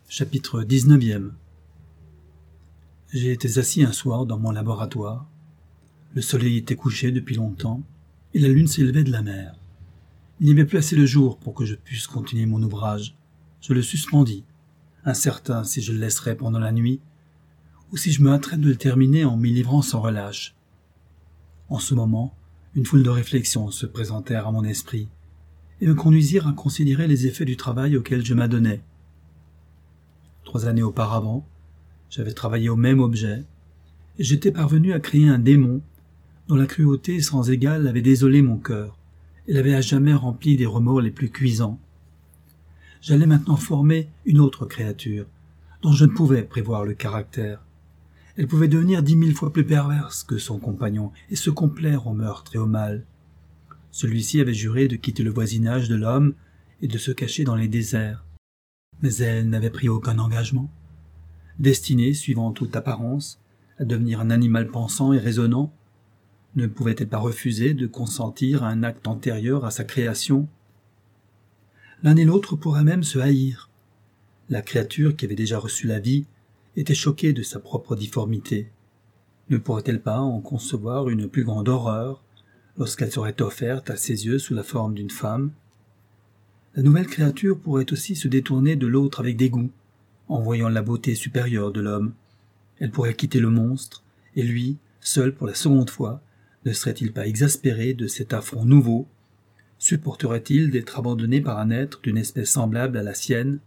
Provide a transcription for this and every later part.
Chapitre 19e. J'ai été assis un soir dans mon laboratoire. Le soleil était couché depuis longtemps, et la lune s'élevait de la mer. Il n'y avait plus assez de jour pour que je puisse continuer mon ouvrage. Je le suspendis, incertain si je le laisserais pendant la nuit, ou si je me hâterais de le terminer en m'y livrant sans relâche. En ce moment, une foule de réflexions se présentèrent à mon esprit, et me conduisirent à considérer les effets du travail auquel je m'adonnais. 3 années auparavant, j'avais travaillé au même objet, et j'étais parvenu à créer un démon dont la cruauté sans égale avait désolé mon cœur et l'avait à jamais rempli des remords les plus cuisants. J'allais maintenant former une autre créature, dont je ne pouvais prévoir le caractère. Elle pouvait devenir 10 000 fois plus perverse que son compagnon et se complaire au meurtre et au mal. Celui-ci avait juré de quitter le voisinage de l'homme et de se cacher dans les déserts. Mais elle n'avait pris aucun engagement. Destinée, suivant toute apparence, à devenir un animal pensant et raisonnant, ne pouvait-elle pas refuser de consentir à un acte antérieur à sa création? L'un et l'autre pourraient même se haïr. La créature qui avait déjà reçu la vie était choquée de sa propre difformité. Ne pourrait-elle pas en concevoir une plus grande horreur lorsqu'elle serait offerte à ses yeux sous la forme d'une femme? La nouvelle créature pourrait aussi se détourner de l'autre avec dégoût, en voyant la beauté supérieure de l'homme. Elle pourrait quitter le monstre, et lui, seul pour la seconde fois, ne serait-il pas exaspéré de cet affront nouveau? Supporterait-il d'être abandonné par un être d'une espèce semblable à la sienne?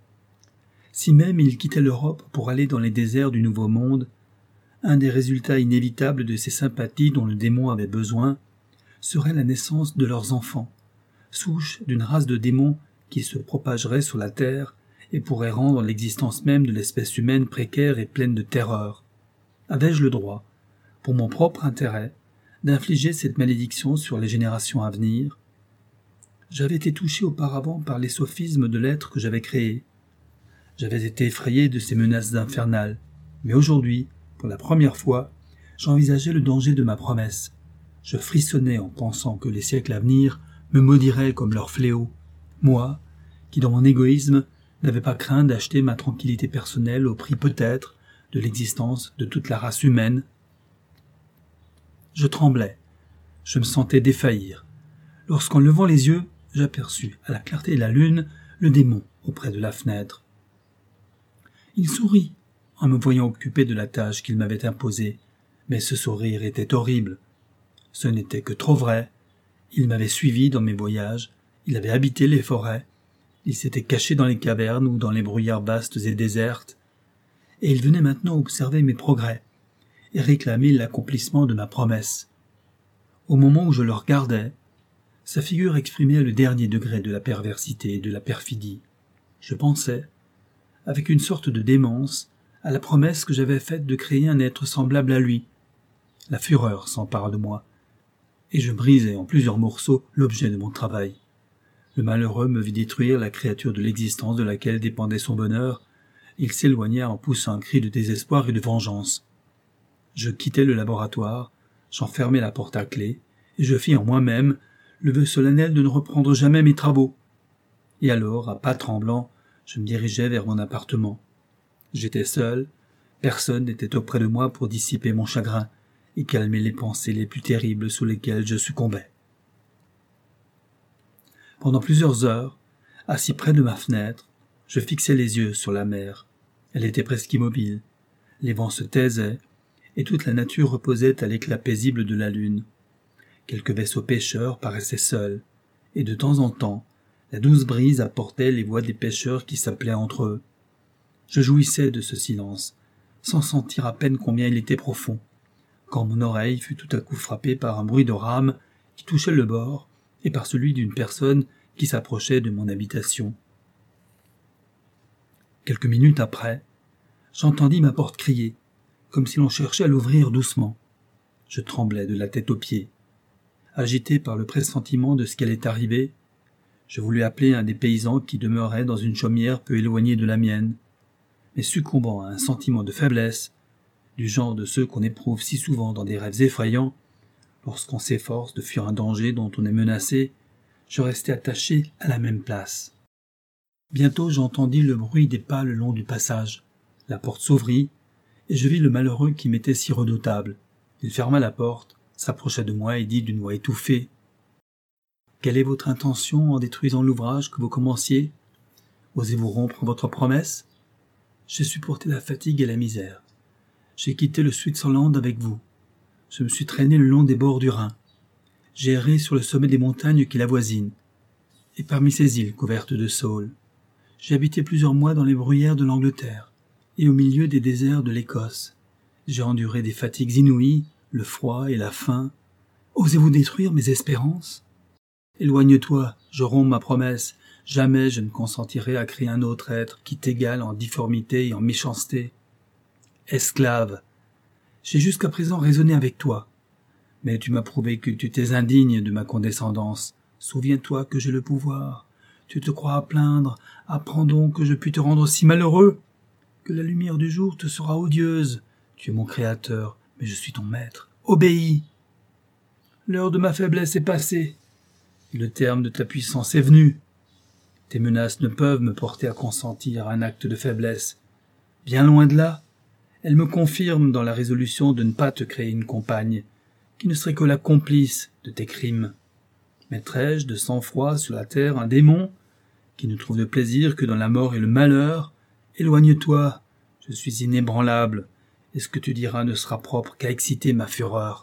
Si même il quittait l'Europe pour aller dans les déserts du Nouveau Monde, un des résultats inévitables de ces sympathies dont le démon avait besoin serait la naissance de leurs enfants, souche d'une race de démons qui se propagerait sur la terre et pourrait rendre l'existence même de l'espèce humaine précaire et pleine de terreur. Avais-je le droit, pour mon propre intérêt, d'infliger cette malédiction sur les générations à venir? J'avais été touché auparavant par les sophismes de l'être que j'avais créé. J'avais été effrayé de ces menaces infernales, mais aujourd'hui, pour la première fois, j'envisageais le danger de ma promesse. Je frissonnais en pensant que les siècles à venir me maudiraient comme leur fléau, moi, qui dans mon égoïsme n'avais pas craint d'acheter ma tranquillité personnelle au prix peut-être de l'existence de toute la race humaine. Je tremblais, je me sentais défaillir, lorsqu'en levant les yeux, j'aperçus, à la clarté de la lune, le démon auprès de la fenêtre. Il sourit en me voyant occupé de la tâche qu'il m'avait imposée, mais ce sourire était horrible. Ce n'était que trop vrai. Il m'avait suivi dans mes voyages, il avait habité les forêts, il s'était caché dans les cavernes ou dans les bruyères vastes et désertes, et il venait maintenant observer mes progrès et réclamer l'accomplissement de ma promesse. Au moment où je le regardais, sa figure exprimait le dernier degré de la perversité et de la perfidie. Je pensais, avec une sorte de démence, à la promesse que j'avais faite de créer un être semblable à lui. La fureur s'empara de moi, et je brisai en plusieurs morceaux l'objet de mon travail. Le malheureux me vit détruire la créature de l'existence de laquelle dépendait son bonheur. Il s'éloigna en poussant un cri de désespoir et de vengeance. Je quittai le laboratoire, j'enfermai la porte à clé, et je fis en moi-même le vœu solennel de ne reprendre jamais mes travaux. Et alors, à pas tremblants, je me dirigeai vers mon appartement. J'étais seul, personne n'était auprès de moi pour dissiper mon chagrin et calmer les pensées les plus terribles sous lesquelles je succombais. Pendant plusieurs heures, assis près de ma fenêtre, je fixais les yeux sur la mer. Elle était presque immobile, les vents se taisaient, et toute la nature reposait à l'éclat paisible de la lune. Quelques vaisseaux pêcheurs paraissaient seuls, et de temps en temps, la douce brise apportait les voix des pêcheurs qui s'appelaient entre eux. Je jouissais de ce silence, sans sentir à peine combien il était profond, quand mon oreille fut tout à coup frappée par un bruit de rame qui touchait le bord et par celui d'une personne qui s'approchait de mon habitation. Quelques minutes après, j'entendis ma porte crier, comme si l'on cherchait à l'ouvrir doucement. Je tremblais de la tête aux pieds. Agité par le pressentiment de ce qui allait arriver, je voulus appeler un des paysans qui demeurait dans une chaumière peu éloignée de la mienne, mais succombant à un sentiment de faiblesse, du genre de ceux qu'on éprouve si souvent dans des rêves effrayants, lorsqu'on s'efforce de fuir un danger dont on est menacé, je restai attaché à la même place. Bientôt j'entendis le bruit des pas le long du passage. La porte s'ouvrit, et je vis le malheureux qui m'était si redoutable. Il ferma la porte, s'approcha de moi et dit d'une voix étouffée : « Quelle est votre intention en détruisant l'ouvrage que vous commenciez ? Osez-vous rompre votre promesse ? J'ai supporté la fatigue et la misère. J'ai quitté le Switzerland avec vous. Je me suis traîné le long des bords du Rhin. J'ai erré sur le sommet des montagnes qui l'avoisinent, et parmi ces îles couvertes de saules. J'ai habité plusieurs mois dans les bruyères de l'Angleterre et au milieu des déserts de l'Écosse. J'ai enduré des fatigues inouïes, le froid et la faim. Osez-vous détruire mes espérances ? Éloigne-toi, je romps ma promesse. Jamais je ne consentirai à créer un autre être qui t'égale en difformité et en méchanceté. Esclave, j'ai jusqu'à présent raisonné avec toi, mais tu m'as prouvé que tu étais indigne de ma condescendance. Souviens-toi que j'ai le pouvoir. Tu te crois à plaindre, apprends donc que je puis te rendre si malheureux, que la lumière du jour te sera odieuse. Tu es mon créateur, mais je suis ton maître. Obéis. L'heure de ma faiblesse est passée, et le terme de ta puissance est venu. Tes menaces ne peuvent me porter à consentir à un acte de faiblesse. Bien loin de là, elles me confirment dans la résolution de ne pas te créer une compagne, qui ne serait que la complice de tes crimes. Mettrais-je de sang-froid sur la terre un démon qui ne trouve de plaisir que dans la mort et le malheur ? Éloigne-toi, je suis inébranlable, et ce que tu diras ne sera propre qu'à exciter ma fureur.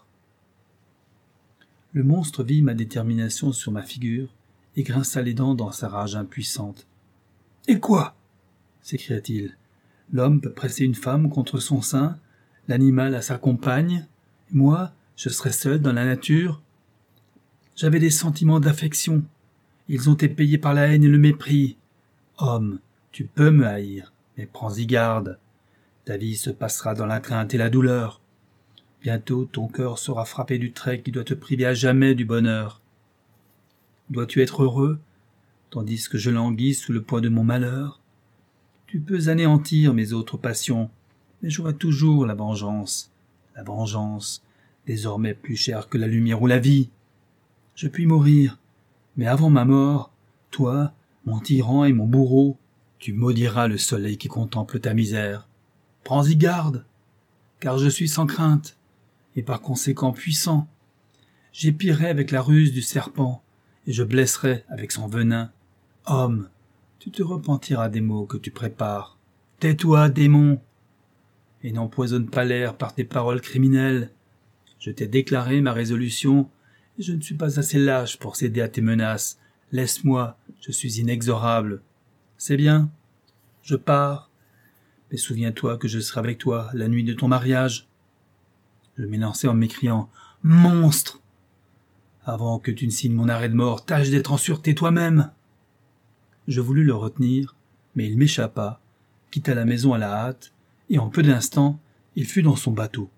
Le monstre vit ma détermination sur ma figure et grinça les dents dans sa rage impuissante. « Et quoi ?» s'écria-t-il. « L'homme peut presser une femme contre son sein, l'animal à sa compagne, et moi, je serais seul dans la nature. J'avais des sentiments d'affection. Ils ont été payés par la haine et le mépris. Homme, tu peux me haïr, mais prends-y garde. Ta vie se passera dans la crainte et la douleur. Bientôt ton cœur sera frappé du trait qui doit te priver à jamais du bonheur. Dois-tu être heureux, tandis que je languis sous le poids de mon malheur ? Tu peux anéantir mes autres passions, mais j'aurai toujours la vengeance, désormais plus chère que la lumière ou la vie. Je puis mourir, mais avant ma mort, toi, mon tyran et mon bourreau, tu maudiras le soleil qui contemple ta misère. Prends-y garde, car je suis sans crainte, et par conséquent puissant. J'épierai avec la ruse du serpent, et je blesserai avec son venin. Homme, tu te repentiras des maux que tu prépares. Tais-toi, démon, et n'empoisonne pas l'air par tes paroles criminelles. Je t'ai déclaré ma résolution, et je ne suis pas assez lâche pour céder à tes menaces. Laisse-moi, je suis inexorable. C'est bien, je pars, mais souviens-toi que je serai avec toi la nuit de ton mariage. Je m'élançai en m'écriant « Monstre !» Avant que tu ne signes mon arrêt de mort, tâche d'être en sûreté toi-même. Je voulus le retenir, mais il m'échappa, quitta la maison à la hâte, et en peu d'instants, il fut dans son bateau.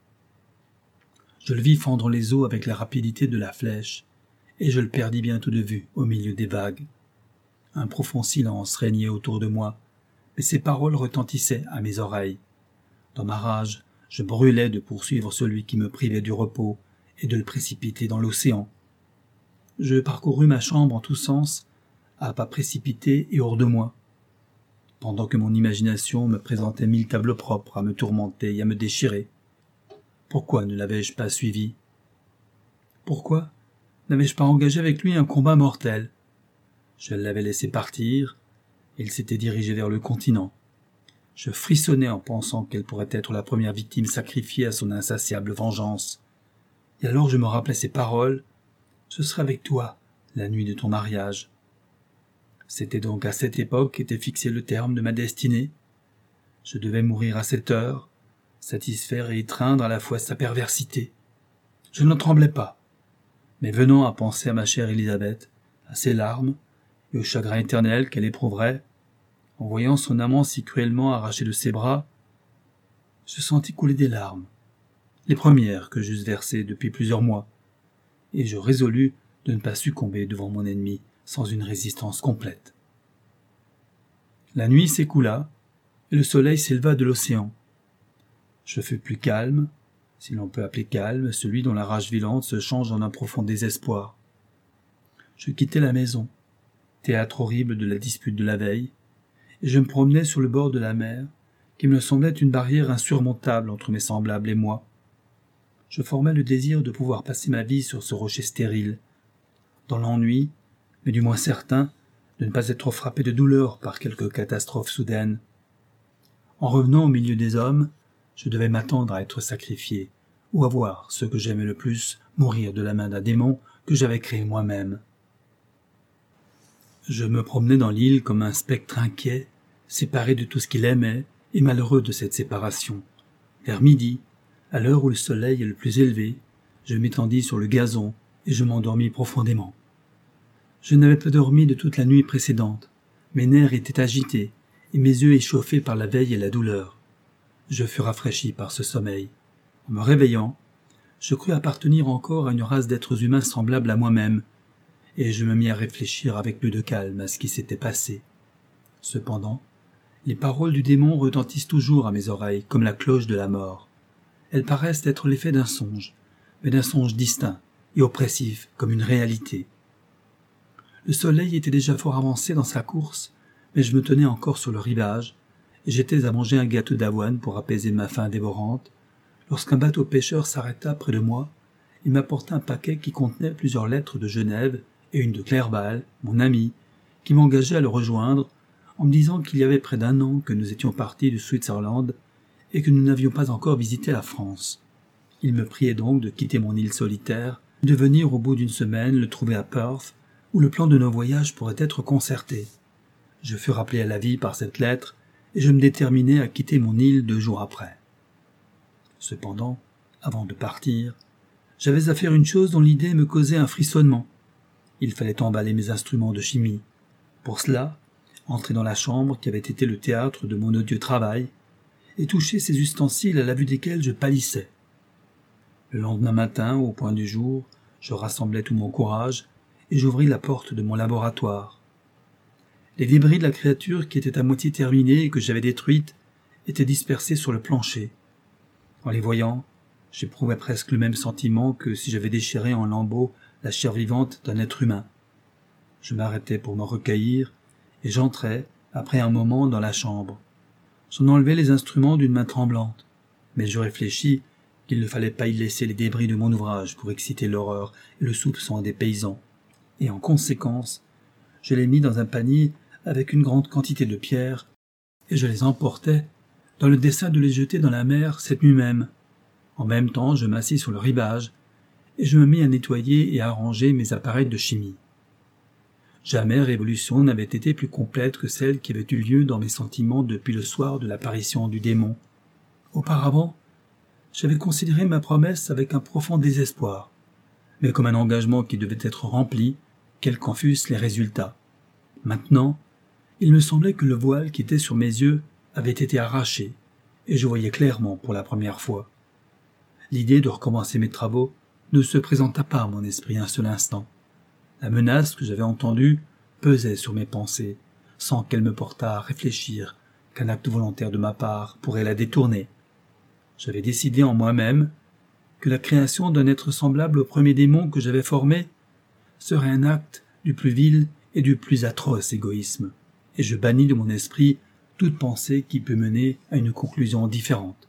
Je le vis fendre les eaux avec la rapidité de la flèche, et je le perdis bientôt de vue au milieu des vagues. Un profond silence régnait autour de moi, mais ses paroles retentissaient à mes oreilles. Dans ma rage, je brûlais de poursuivre celui qui me privait du repos et de le précipiter dans l'océan. Je parcourus ma chambre en tous sens, à pas précipités et hors de moi, pendant que mon imagination me présentait 1000 tableaux propres à me tourmenter et à me déchirer. Pourquoi ne l'avais-je pas suivi ? Pourquoi n'avais-je pas engagé avec lui un combat mortel ? Je l'avais laissé partir, et il s'était dirigé vers le continent. Je frissonnais en pensant qu'elle pourrait être la première victime sacrifiée à son insatiable vengeance. Et alors je me rappelais ces paroles : « Ce sera avec toi, la nuit de ton mariage. » C'était donc à cette époque qu'était fixé le terme de ma destinée. Je devais mourir à cette heure, satisfaire et étreindre à la fois sa perversité. Je n'en tremblais pas, mais venant à penser à ma chère Élisabeth, à ses larmes et au chagrin éternel qu'elle éprouverait, en voyant son amant si cruellement arraché de ses bras, je sentis couler des larmes, les premières que j'eusse versées depuis plusieurs mois, et je résolus de ne pas succomber devant mon ennemi sans une résistance complète. La nuit s'écoula, et le soleil s'éleva de l'océan. Je fus plus calme, si l'on peut appeler calme celui dont la rage violente se change en un profond désespoir. Je quittai la maison. théâtre horrible de la dispute de la veille, et je me promenais sur le bord de la mer, qui me semblait une barrière insurmontable entre mes semblables et moi. Je formais le désir de pouvoir passer ma vie sur ce rocher stérile, dans l'ennui, mais du moins certain de ne pas être frappé de douleur par quelque catastrophe soudaine. En revenant au milieu des hommes, je devais m'attendre à être sacrifié, ou à voir ce que j'aimais le plus mourir de la main d'un démon que j'avais créé moi-même. Je me promenais dans l'île comme un spectre inquiet, séparé de tout ce qu'il aimait et malheureux de cette séparation. Vers midi, à l'heure où le soleil est le plus élevé, je m'étendis sur le gazon et je m'endormis profondément. Je n'avais pas dormi de toute la nuit précédente. Mes nerfs étaient agités et mes yeux échauffés par la veille et la douleur. Je fus rafraîchi par ce sommeil. En me réveillant, je crus appartenir encore à une race d'êtres humains semblables à moi-même, et je me mis à réfléchir avec peu de calme à ce qui s'était passé. Cependant, les paroles du démon retentissent toujours à mes oreilles comme la cloche de la mort. Elles paraissent être l'effet d'un songe, mais d'un songe distinct et oppressif comme une réalité. Le soleil était déjà fort avancé dans sa course, mais je me tenais encore sur le rivage, et j'étais à manger un gâteau d'avoine pour apaiser ma faim dévorante, lorsqu'un bateau pêcheur s'arrêta près de moi et m'apporta un paquet qui contenait plusieurs lettres de Genève et une de Clerval, mon ami, qui m'engageait à le rejoindre en me disant qu'il y avait près d'un an que nous étions partis du Switzerland et que nous n'avions pas encore visité la France. Il me priait donc de quitter mon île solitaire, de venir au bout d'une semaine le trouver à Perth, où le plan de nos voyages pourrait être concerté. Je fus rappelé à la vie par cette lettre, et je me déterminai à quitter mon île 2 jours après. Cependant, avant de partir, j'avais à faire une chose dont l'idée me causait un frissonnement. Il fallait emballer mes instruments de chimie. Pour cela, entrer dans la chambre qui avait été le théâtre de mon odieux travail, et toucher ces ustensiles à la vue desquels je pâlissais. Le lendemain matin, au point du jour, je rassemblai tout mon courage, et j'ouvris la porte de mon laboratoire. Les débris de la créature qui était à moitié terminée et que j'avais détruite étaient dispersés sur le plancher. En les voyant, j'éprouvais presque le même sentiment que si j'avais déchiré en lambeaux la chair vivante d'un être humain. Je m'arrêtai pour me recueillir, et j'entrai, après un moment, dans la chambre. J'en enlevai les instruments d'une main tremblante, mais je réfléchis qu'il ne fallait pas y laisser les débris de mon ouvrage pour exciter l'horreur et le soupçon des paysans, et en conséquence, je les mis dans un panier avec une grande quantité de pierres, et je les emportai dans le dessein de les jeter dans la mer cette nuit même. En même temps, je m'assis sur le rivage, et je me mis à nettoyer et à ranger mes appareils de chimie. Jamais révolution n'avait été plus complète que celle qui avait eu lieu dans mes sentiments depuis le soir de l'apparition du démon. Auparavant, j'avais considéré ma promesse avec un profond désespoir, mais comme un engagement qui devait être rempli, quels qu'en fussent les résultats. Maintenant, il me semblait que le voile qui était sur mes yeux avait été arraché, et je voyais clairement pour la première fois. L'idée de recommencer mes travaux ne se présenta pas à mon esprit un seul instant. La menace que j'avais entendue pesait sur mes pensées, sans qu'elle me portât à réfléchir qu'un acte volontaire de ma part pourrait la détourner. J'avais décidé en moi-même que la création d'un être semblable au premier démon que j'avais formé serait un acte du plus vil et du plus atroce égoïsme, et je bannis de mon esprit toute pensée qui peut mener à une conclusion différente.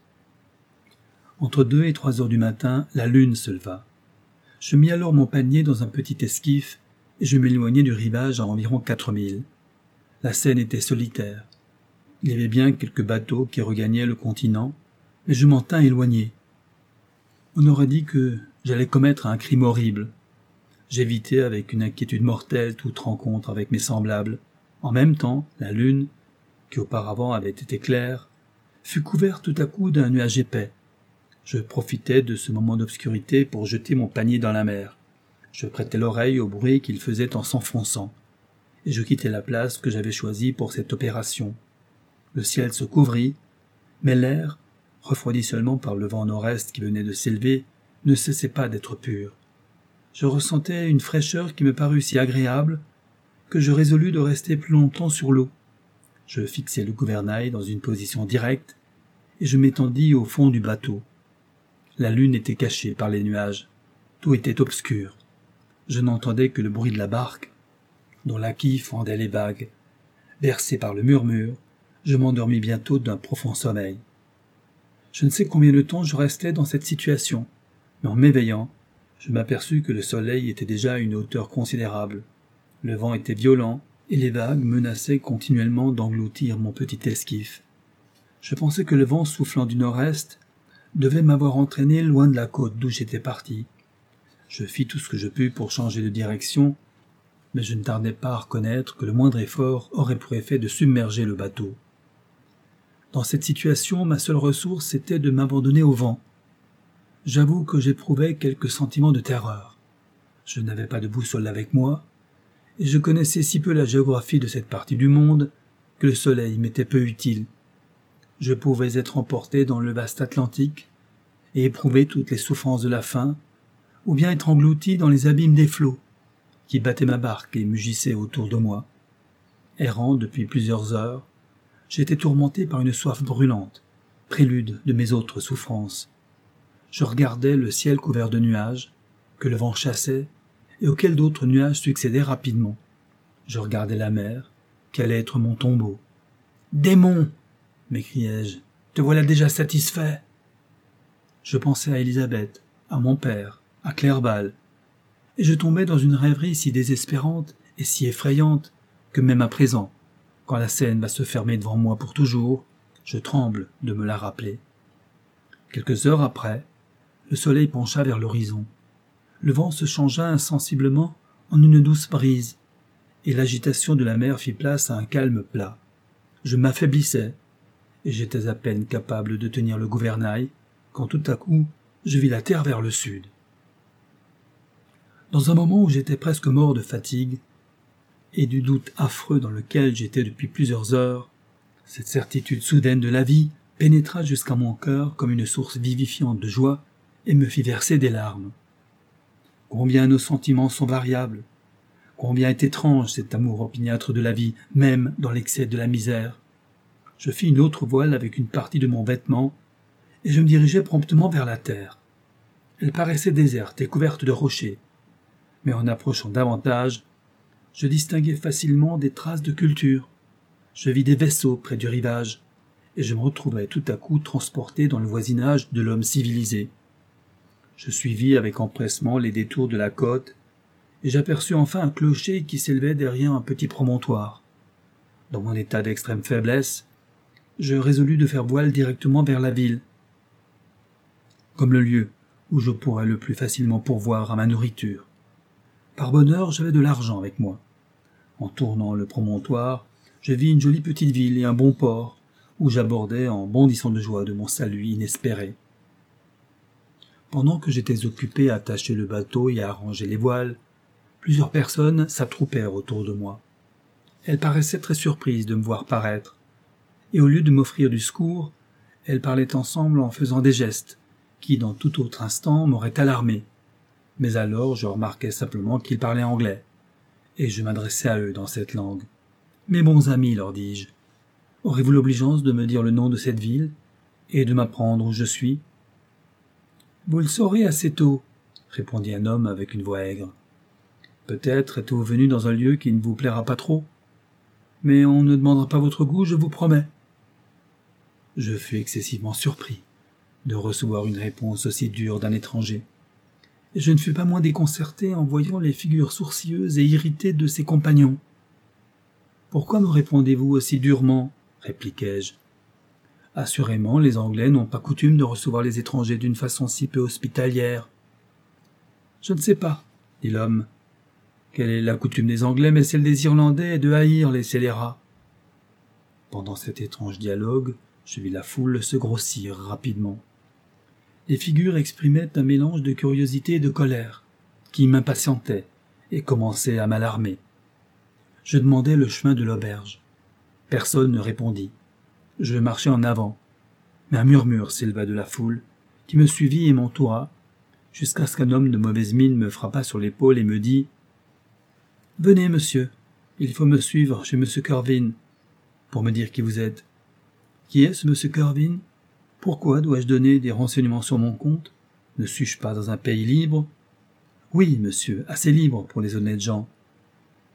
Entre 2 et 3 heures du matin, la lune se leva. Je mis alors mon panier dans un petit esquif et je m'éloignai du rivage à environ 4 milles. La Seine était solitaire. Il y avait bien quelques bateaux qui regagnaient le continent, mais je m'en tins éloigné. On aurait dit que j'allais commettre un crime horrible. J'évitais avec une inquiétude mortelle toute rencontre avec mes semblables. En même temps, la lune, qui auparavant avait été claire, fut couverte tout à coup d'un nuage épais. Je profitais de ce moment d'obscurité pour jeter mon panier dans la mer. Je prêtais l'oreille au bruit qu'il faisait en s'enfonçant, et je quittai la place que j'avais choisie pour cette opération. Le ciel se couvrit, mais l'air, refroidi seulement par le vent nord-est qui venait de s'élever, ne cessait pas d'être pur. Je ressentais une fraîcheur qui me parut si agréable que je résolus de rester plus longtemps sur l'eau. Je fixai le gouvernail dans une position directe et je m'étendis au fond du bateau. La lune était cachée par les nuages. Tout était obscur. Je n'entendais que le bruit de la barque dont la quille fendait les vagues. Bercé par le murmure, je m'endormis bientôt d'un profond sommeil. Je ne sais combien de temps je restai dans cette situation, mais en m'éveillant, je m'aperçus que le soleil était déjà à une hauteur considérable. Le vent était violent, et les vagues menaçaient continuellement d'engloutir mon petit esquif. Je pensais que le vent soufflant du nord-est devait m'avoir entraîné loin de la côte d'où j'étais parti. Je fis tout ce que je pus pour changer de direction, mais je ne tardai pas à reconnaître que le moindre effort aurait pour effet de submerger le bateau. Dans cette situation, ma seule ressource était de m'abandonner au vent. J'avoue que j'éprouvais quelques sentiments de terreur. Je n'avais pas de boussole avec moi, et je connaissais si peu la géographie de cette partie du monde que le soleil m'était peu utile. Je pouvais être emporté dans le vaste Atlantique et éprouver toutes les souffrances de la faim, ou bien être englouti dans les abîmes des flots qui battaient ma barque et mugissaient autour de moi. Errant depuis plusieurs heures, j'étais tourmenté par une soif brûlante, prélude de mes autres souffrances. Je regardais le ciel couvert de nuages, que le vent chassait, et auxquels d'autres nuages succédaient rapidement. Je regardais la mer, qui allait être mon tombeau. « Démon !» m'écriai-je. « Te voilà déjà satisfait !» Je pensais à Élisabeth, à mon père, à Clerval, et je tombais dans une rêverie si désespérante et si effrayante que même à présent, quand la scène va se fermer devant moi pour toujours, je tremble de me la rappeler. Quelques heures après, le soleil pencha vers l'horizon. Le vent se changea insensiblement en une douce brise, et l'agitation de la mer fit place à un calme plat. Je m'affaiblissais, et j'étais à peine capable de tenir le gouvernail, quand tout à coup, je vis la terre vers le sud. Dans un moment où j'étais presque mort de fatigue, et du doute affreux dans lequel j'étais depuis plusieurs heures, cette certitude soudaine de la vie pénétra jusqu'à mon cœur comme une source vivifiante de joie et me fit verser des larmes. Combien nos sentiments sont variables, combien est étrange cet amour opiniâtre de la vie, même dans l'excès de la misère. Je fis une autre voile avec une partie de mon vêtement, et je me dirigeai promptement vers la terre. Elle paraissait déserte et couverte de rochers, mais en approchant davantage, je distinguai facilement des traces de culture. Je vis des vaisseaux près du rivage, et je me retrouvai tout à coup transporté dans le voisinage de l'homme civilisé. Je suivis avec empressement les détours de la côte, et j'aperçus enfin un clocher qui s'élevait derrière un petit promontoire. Dans mon état d'extrême faiblesse, je résolus de faire voile directement vers la ville, comme le lieu où je pourrais le plus facilement pourvoir à ma nourriture. Par bonheur, j'avais de l'argent avec moi. En tournant le promontoire, je vis une jolie petite ville et un bon port, où j'abordais en bondissant de joie de mon salut inespéré. Pendant que j'étais occupé à attacher le bateau et à arranger les voiles, plusieurs personnes s'attroupèrent autour de moi. Elles paraissaient très surprises de me voir paraître, et au lieu de m'offrir du secours, elles parlaient ensemble en faisant des gestes, qui, dans tout autre instant, m'auraient alarmé. Mais alors je remarquai simplement qu'ils parlaient anglais, et je m'adressai à eux dans cette langue. « Mes bons amis, leur dis-je, aurez-vous l'obligeance de me dire le nom de cette ville, et de m'apprendre où je suis ?»« Vous le saurez assez tôt, » répondit un homme avec une voix aigre. « Peut-être êtes-vous venu dans un lieu qui ne vous plaira pas trop, mais on ne demandera pas votre goût, je vous promets. » Je fus excessivement surpris de recevoir une réponse aussi dure d'un étranger. Et je ne fus pas moins déconcerté en voyant les figures sourcilleuses et irritées de ses compagnons. « Pourquoi me répondez-vous aussi durement ?» répliquai-je. « Assurément, les Anglais n'ont pas coutume de recevoir les étrangers d'une façon si peu hospitalière. »« Je ne sais pas, » dit l'homme. « Quelle est la coutume des Anglais, mais celle des Irlandais est de haïr les scélérats. » Pendant cet étrange dialogue, je vis la foule se grossir rapidement. Les figures exprimaient un mélange de curiosité et de colère, qui m'impatientait et commençait à m'alarmer. Je demandai le chemin de l'auberge. Personne ne répondit. Je marchai en avant, mais un murmure s'éleva de la foule, qui me suivit et m'entoura, jusqu'à ce qu'un homme de mauvaise mine me frappa sur l'épaule et me dit « Venez, monsieur, il faut me suivre chez monsieur Corvin, pour me dire qui vous êtes. »« Qui est ce monsieur Corvin ? Pourquoi dois-je donner des renseignements sur mon compte ? Ne suis-je pas dans un pays libre ? » « Oui, monsieur, assez libre pour les honnêtes gens. » «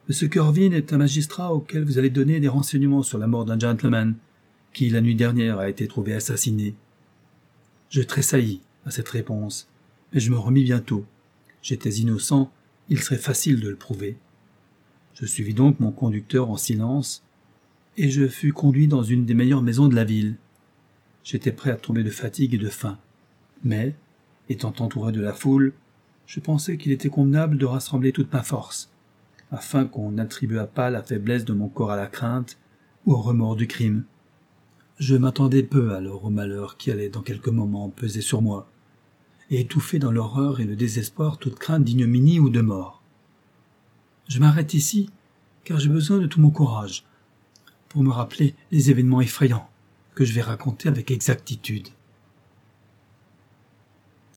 M. Corvin est un magistrat auquel vous allez donner des renseignements sur la mort d'un gentleman qui, la nuit dernière, a été trouvé assassiné. » Je tressaillis à cette réponse, mais je me remis bientôt. J'étais innocent, il serait facile de le prouver. Je suivis donc mon conducteur en silence, et je fus conduit dans une des meilleures maisons de la ville. J'étais prêt à tomber de fatigue et de faim, mais, étant entouré de la foule, je pensais qu'il était convenable de rassembler toute ma force, afin qu'on n'attribuât pas la faiblesse de mon corps à la crainte ou au remords du crime. Je m'attendais peu alors au malheur qui allait dans quelques moments peser sur moi, et étouffer dans l'horreur et le désespoir toute crainte d'ignominie ou de mort. Je m'arrête ici, car j'ai besoin de tout mon courage, pour me rappeler les événements effrayants que je vais raconter avec exactitude.